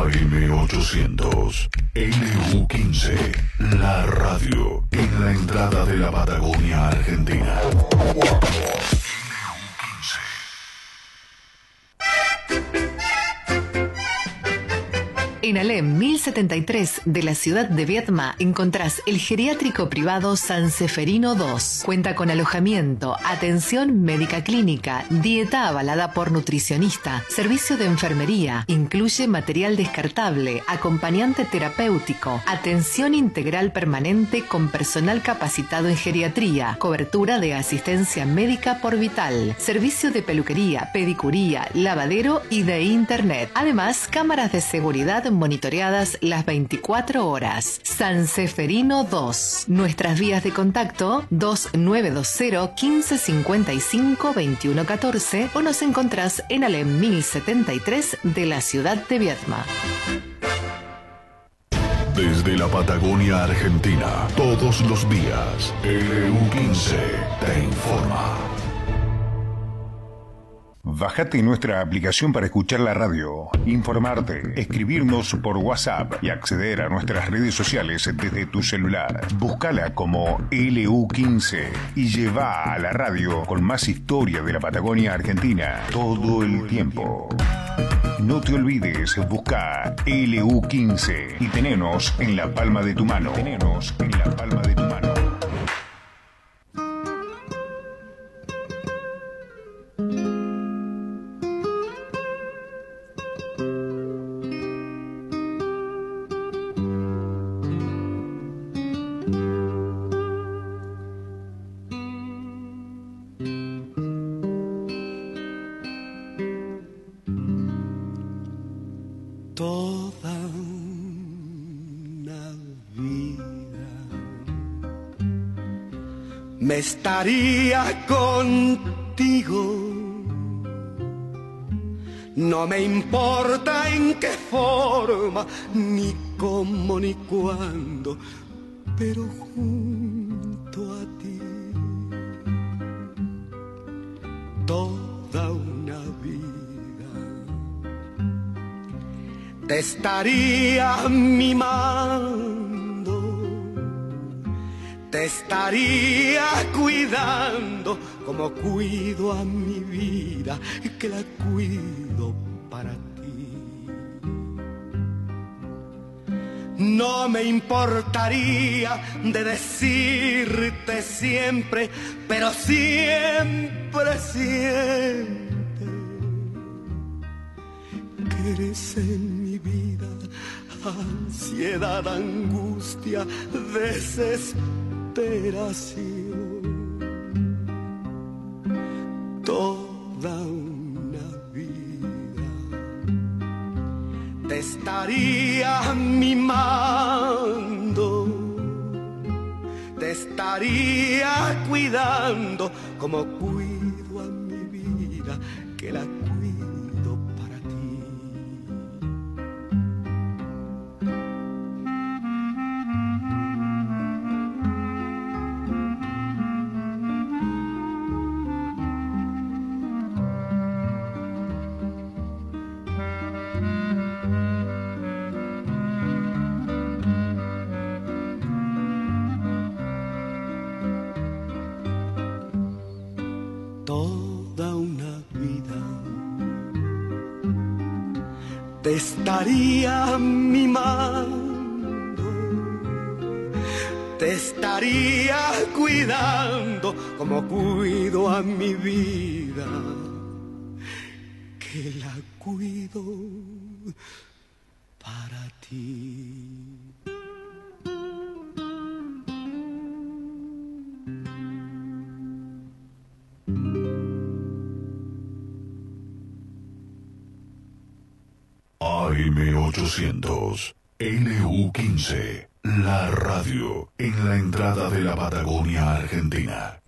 AM800, LU15, la radio en la entrada de la Patagonia Argentina. En Alem 1073 de la ciudad de Viedma encontrás el geriátrico privado San Seferino II. Cuenta con alojamiento, atención médica clínica, dieta avalada por nutricionista, servicio de enfermería, incluye material descartable, acompañante terapéutico, atención integral permanente con personal capacitado en geriatría, cobertura de asistencia médica por Vital, servicio de peluquería, pedicuría, lavadero y de internet. Además, cámaras de seguridad monitoreadas las 24 horas. San Seferino II. Nuestras vías de contacto 2920-1555-2114 o nos encontrás en Alem 1073 de la ciudad de Viedma. Desde la Patagonia Argentina, todos los días, LU15 te informa. Bájate nuestra aplicación para escuchar la radio, informarte, escribirnos por WhatsApp y acceder a nuestras redes sociales desde tu celular. Búscala como LU15 y lleva a la radio con más historia de la Patagonia Argentina todo el tiempo. No te olvides, busca LU15 y tenenos en la palma de tu mano. Tenenos en la palma de tu mano. Me estaría contigo, no me importa en qué forma, ni cómo ni cuándo, pero junto a ti toda una vida te estaría mimando. Te estaría cuidando como cuido a mi vida, que la cuido para ti. No me importaría de decirte siempre, pero siempre siente que eres en mi vida ansiedad, angustia, desesperación. Toda una vida te estaría mimando, te estaría cuidando como cuido a mi vida, que la cuido para ti. Toda una vida te estaría mimando, te estaría cuidando como cuido a mi vida, que la cuido para ti. AM800, LU15, la radio en la entrada de la Patagonia Argentina.